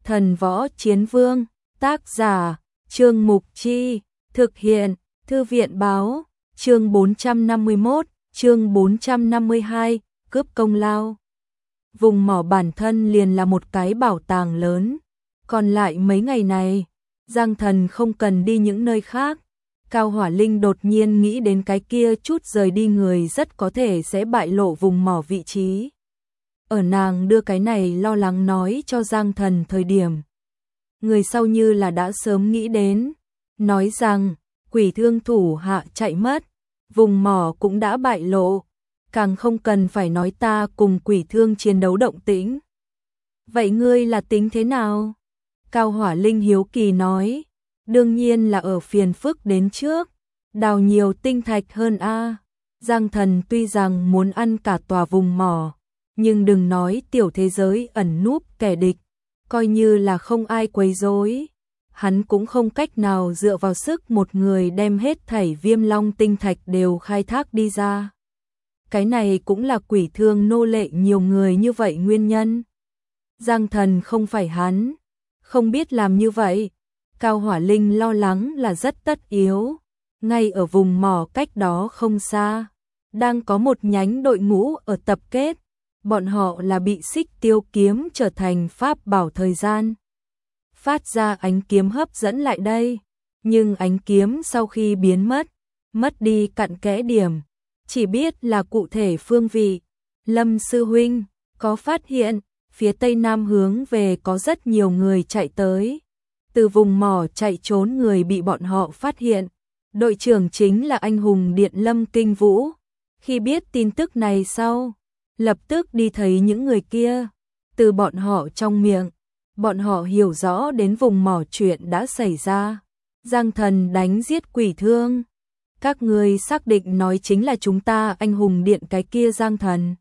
Thần Võ Chiến Vương, tác giả, Trương Mục Chi, thực hiện, Thư viện báo, chương 451, chương 452, cướp công lao. Vùng mỏ bản thân liền là một cái bảo tàng lớn, còn lại mấy ngày này, Giang Thần không cần đi những nơi khác. Cao Hỏa Linh đột nhiên nghĩ đến cái kia chút rời đi người rất có thể sẽ bại lộ vùng mỏ vị trí. Ở nàng đưa cái này lo lắng nói cho Giang Thần thời điểm, người sau như là đã sớm nghĩ đến, nói rằng Quỷ Thương thủ hạ chạy mất, vùng mỏ cũng đã bại lộ, càng không cần phải nói ta cùng Quỷ Thương chiến đấu động tĩnh. Vậy ngươi là tính thế nào? Cao Hỏa Linh hiếu kỳ nói, đương nhiên là ở phiền phức đến trước, đào nhiều tinh thạch hơn a. Giang Thần tuy rằng muốn ăn cả tòa vùng mỏ, nhưng đừng nói tiểu thế giới ẩn núp kẻ địch, coi như là không ai quấy rối, hắn cũng không cách nào dựa vào sức một người đem hết thảy Viêm Long tinh thạch đều khai thác đi ra. Cái này cũng là Quỷ Thương nô lệ nhiều người như vậy nguyên nhân. Giang Thần không phải hắn, không biết làm như vậy. Cao Hỏa Linh lo lắng là rất tất yếu. Ngay ở vùng mỏ cách đó không xa, đang có một nhánh đội ngũ ở tập kết. Bọn họ là bị Xích Tiêu kiếm trở thành pháp bảo thời gian phát ra ánh kiếm hấp dẫn lại đây. Nhưng ánh kiếm sau khi biến mất đi cặn kẽ điểm, chỉ biết là cụ thể phương vị. Lâm sư huynh, có phát hiện, phía tây nam hướng về có rất nhiều người chạy tới. Từ vùng mỏ chạy trốn người bị bọn họ phát hiện. Đội trưởng chính là anh hùng điện Lâm Kinh Vũ. Khi biết tin tức này sau, lập tức đi thấy những người kia. Từ bọn họ trong miệng, bọn họ hiểu rõ đến vùng mỏ chuyện đã xảy ra. Giang Thần đánh giết Quỷ Thương. Các người xác định nói chính là chúng ta anh hùng điện cái kia Giang Thần.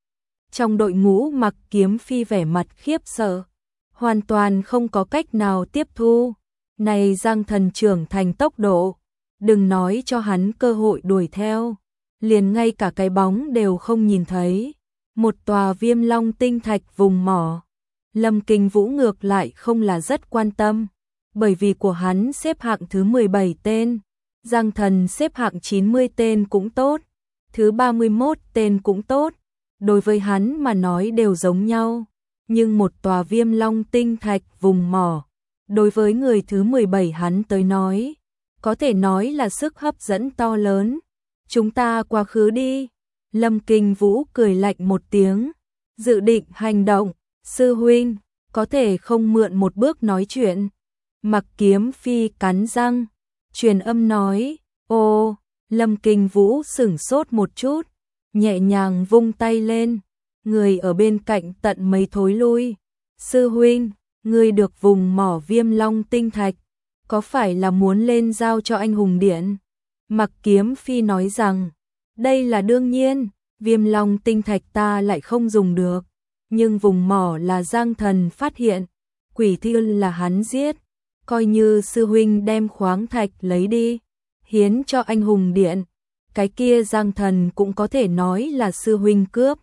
Trong đội ngũ Mặc Kiếm Phi vẻ mặt khiếp sợ, hoàn toàn không có cách nào tiếp thu. Này Giang Thần trưởng thành tốc độ, đừng nói cho hắn cơ hội đuổi theo, liền ngay cả cái bóng đều không nhìn thấy. Một tòa Viêm Long tinh thạch vùng mỏ, Lâm Kinh Vũ ngược lại không là rất quan tâm, bởi vì của hắn xếp hạng thứ 17 tên, Giang Thần xếp hạng 90 tên cũng tốt, thứ 31 tên cũng tốt, đối với hắn mà nói đều giống nhau. Nhưng một tòa Viêm Long tinh thạch vùng mỏ, đối với người thứ 17 hắn tới nói, có thể nói là sức hấp dẫn to lớn. Chúng ta quá khứ đi. Lâm Kinh Vũ cười lạnh một tiếng, dự định hành động. Sư huynh, có thể không mượn một bước nói chuyện? Mặc Kiếm Phi cắn răng, truyền âm nói. Ô, Lâm Kinh Vũ sửng sốt một chút, nhẹ nhàng vung tay lên. Người ở bên cạnh tận mấy thối lui. Sư huynh, người được vùng mỏ Viêm Long tinh thạch, có phải là muốn lên giao cho anh hùng điện? Mặc Kiếm Phi nói rằng, đây là đương nhiên, Viêm Long tinh thạch ta lại không dùng được, nhưng vùng mỏ là Giang Thần phát hiện, Quỷ Thương là hắn giết, coi như sư huynh đem khoáng thạch lấy đi, hiến cho anh hùng điện, cái kia Giang Thần cũng có thể nói là sư huynh cướp.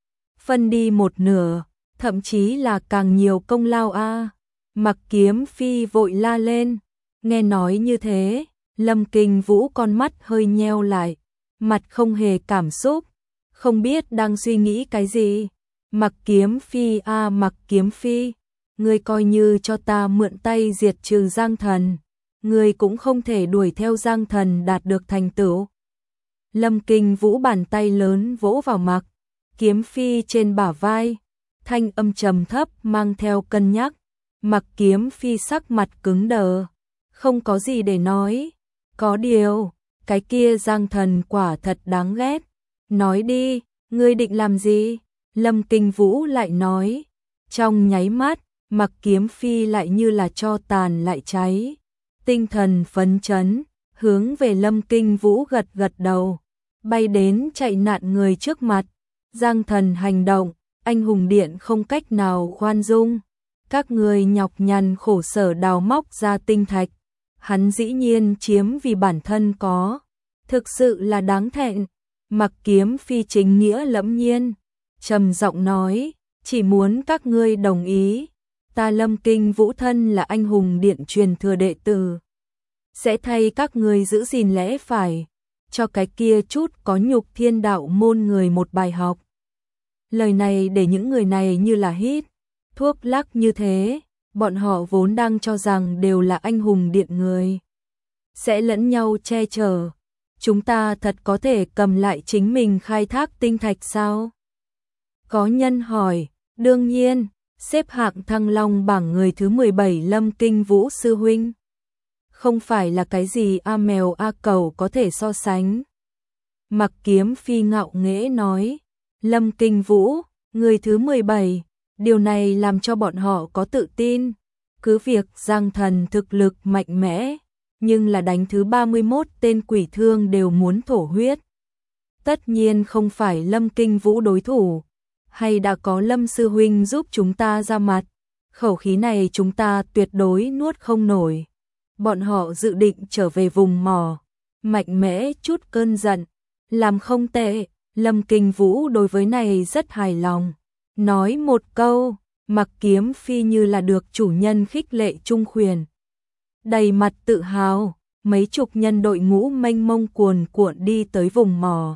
Phân đi một nửa, thậm chí là càng nhiều công lao a. Mặc Kiếm Phi vội la lên, nghe nói như thế, Lâm Kinh Vũ con mắt hơi nheo lại, mặt không hề cảm xúc, không biết đang suy nghĩ cái gì. Mặc Kiếm Phi a, Mặc Kiếm Phi, ngươi coi như cho ta mượn tay diệt trừ Giang Thần, ngươi cũng không thể đuổi theo Giang Thần đạt được thành tựu. Lâm Kinh Vũ bàn tay lớn vỗ vào Mặc Kiếm Phi trên bả vai, thanh âm trầm thấp mang theo cân nhắc. Mặc Kiếm Phi sắc mặt cứng đờ, không có gì để nói. Có điều, cái kia Giang Thần quả thật đáng ghét. Nói đi, ngươi định làm gì? Lâm Kinh Vũ lại nói. Trong nháy mắt, Mặc Kiếm Phi lại như là tro tàn lại cháy. Tinh thần phấn chấn, hướng về Lâm Kinh Vũ gật gật đầu, bay đến chạy nạn người trước mặt. Giang Thần hành động, anh hùng điện không cách nào khoan dung. Các người nhọc nhằn khổ sở đào móc ra tinh thạch, hắn dĩ nhiên chiếm vì bản thân có, thực sự là đáng thẹn. Mặc Kiếm Phi chính nghĩa lẫm nhiên, trầm giọng nói, chỉ muốn các ngươi đồng ý, ta Lâm Kinh Vũ thân là anh hùng điện truyền thừa đệ tử, sẽ thay các ngươi giữ gìn lẽ phải, cho cái kia chút có nhục thiên đạo môn người một bài học. Lời này để những người này như là hít thuốc lắc như thế, bọn họ vốn đang cho rằng đều là anh hùng điện người, sẽ lẫn nhau che chở. Chúng ta thật có thể cầm lại chính mình khai thác tinh thạch sao? Có nhân hỏi, đương nhiên, xếp hạng Thăng Long bảng người thứ 17 Lâm Kinh Vũ sư huynh. Không phải là cái gì a mèo a cẩu có thể so sánh. Mặc Kiếm Phi ngạo nghễ nói, Lâm Kinh Vũ, người thứ 17, điều này làm cho bọn họ có tự tin. Cứ việc Giang Thần thực lực mạnh mẽ, nhưng là đánh thứ 31 tên quỷ thương đều muốn thổ huyết. Tất nhiên không phải Lâm Kinh Vũ đối thủ, hay đã có Lâm sư huynh giúp chúng ta ra mặt, khẩu khí này chúng ta tuyệt đối nuốt không nổi. Bọn họ dự định trở về vùng mỏ, mạnh mẽ chút cơn giận, làm không tệ. Lâm Kinh Vũ đối với này rất hài lòng, nói một câu, Mặc Kiếm Phi như là được chủ nhân khích lệ trung khuyển. Đầy mặt tự hào, mấy chục nhân đội ngũ mênh mông cuồn cuộn đi tới vùng mỏ.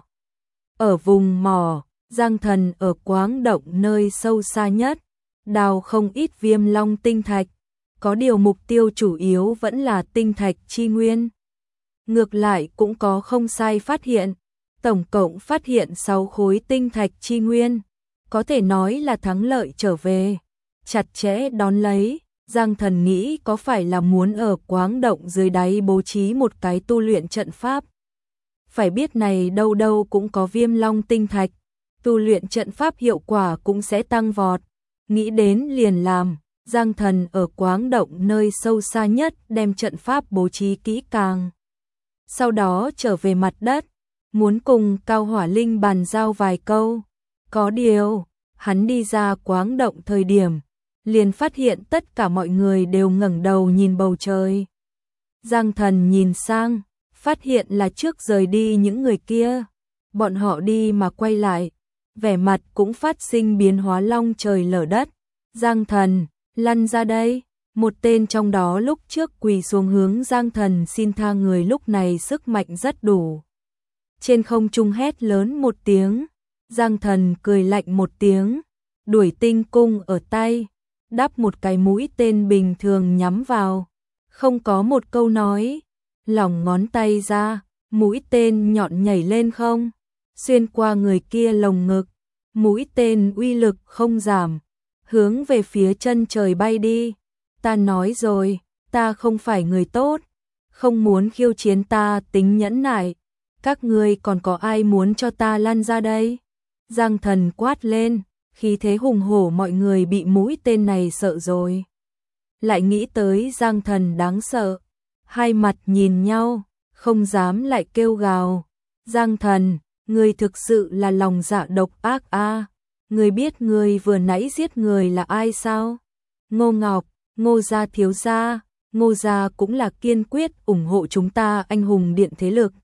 Ở vùng mỏ, Giang Thần ở Quáng Động nơi sâu xa nhất, đào không ít Viêm Long tinh thạch, có điều mục tiêu chủ yếu vẫn là tinh thạch chi nguyên. Ngược lại cũng có không sai phát hiện, tổng cộng phát hiện 6 khối tinh thạch chi nguyên, có thể nói là thắng lợi trở về. Chặt chẽ đón lấy, Giang Thần nghĩ có phải là muốn ở Quáng Động dưới đáy bố trí một cái tu luyện trận pháp. Phải biết này đâu đâu cũng có Viêm Long tinh thạch, tu luyện trận pháp hiệu quả cũng sẽ tăng vọt. Nghĩ đến liền làm, Giang Thần ở Quáng Động nơi sâu xa nhất đem trận pháp bố trí kỹ càng. Sau đó trở về mặt đất, muốn cùng Cao Hỏa Linh bàn giao vài câu. Có điều, hắn đi ra Quáng Động thời điểm, liền phát hiện tất cả mọi người đều ngẩng đầu nhìn bầu trời. Giang Thần nhìn sang, phát hiện là trước rời đi những người kia. Bọn họ đi mà quay lại, vẻ mặt cũng phát sinh biến hóa long trời lở đất. Giang Thần, lăn ra đây. Một tên trong đó lúc trước quỳ xuống hướng Giang Thần xin tha người lúc này sức mạnh rất đủ. Trên không trung hét lớn một tiếng, Giang Thần cười lạnh một tiếng, đuổi tinh cung ở tay, đắp một cái mũi tên bình thường nhắm vào, không có một câu nói, lỏng ngón tay ra, mũi tên nhọn nhảy lên không, xuyên qua người kia lồng ngực, mũi tên uy lực không giảm, hướng về phía chân trời bay đi. Ta nói rồi, ta không phải người tốt, không muốn khiêu chiến ta tính nhẫn nại, các ngươi còn có ai muốn cho ta lăn ra đây? Giang Thần quát lên, khí thế hùng hổ, mọi người bị mũi tên này sợ rồi. Lại nghĩ tới Giang Thần đáng sợ, hai mặt nhìn nhau, không dám lại kêu gào. Giang Thần, ngươi thực sự là lòng dạ độc ác a. Ngươi biết ngươi vừa nãy giết người là ai sao? Ngô Ngọc, Ngô gia thiếu gia. Ngô gia cũng là kiên quyết ủng hộ chúng ta anh hùng điện thế lực.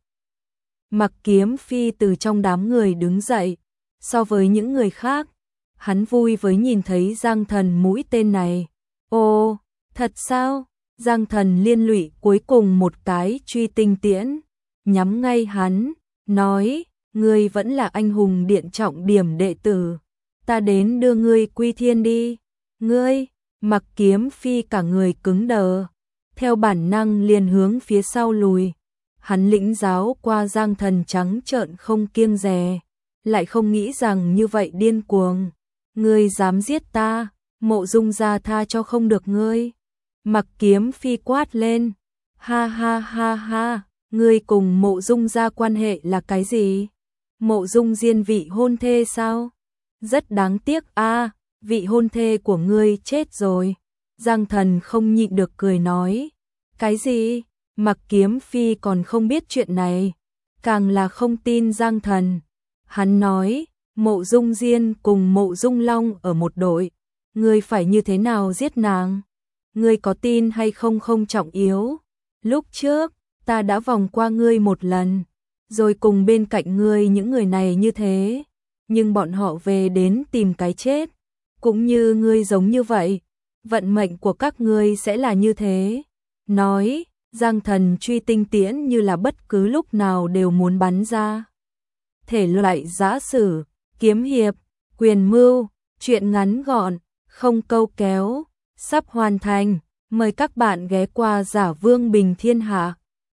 Mặc Kiếm Phi từ trong đám người đứng dậy, so với những người khác, hắn vui với nhìn thấy Giang Thần mũi tên này. Ồ, thật sao? Giang Thần liên lụy cuối cùng một cái truy tinh tiễn, nhắm ngay hắn, nói, ngươi vẫn là anh hùng điện trọng điểm đệ tử, ta đến đưa ngươi quy thiên đi. Ngươi, Mặc Kiếm Phi cả người cứng đờ, theo bản năng liền hướng phía sau lùi. Hắn lĩnh giáo qua Giang Thần trắng trợn không kiêng dè, lại không nghĩ rằng như vậy điên cuồng. Ngươi dám giết ta, Mộ Dung gia tha cho không được ngươi. Mặc Kiếm Phi quát lên, ha ha ha ha, ngươi cùng Mộ Dung gia quan hệ là cái gì? Mộ Dung Diên vị hôn thê sao? Rất đáng tiếc a, vị hôn thê của ngươi chết rồi. Giang Thần không nhịn được cười nói, cái gì? Mặc Kiếm Phi còn không biết chuyện này, càng là không tin Giang Thần. Hắn nói, Mộ Dung Diên cùng Mộ Dung Long ở một đội, ngươi phải như thế nào giết nàng? Ngươi có tin hay không không trọng yếu. Lúc trước, ta đã vòng qua ngươi một lần, rồi cùng bên cạnh ngươi những người này như thế, nhưng bọn họ về đến tìm cái chết, cũng như ngươi giống như vậy, vận mệnh của các ngươi sẽ là như thế. Nói, Giang Thần truy tinh tiễn như là bất cứ lúc nào đều muốn bắn ra. Thể loại giã sử, kiếm hiệp, quyền mưu, truyện ngắn gọn, không câu kéo, sắp hoàn thành. Mời các bạn ghé qua Giả Vương Bình Thiên Hạ.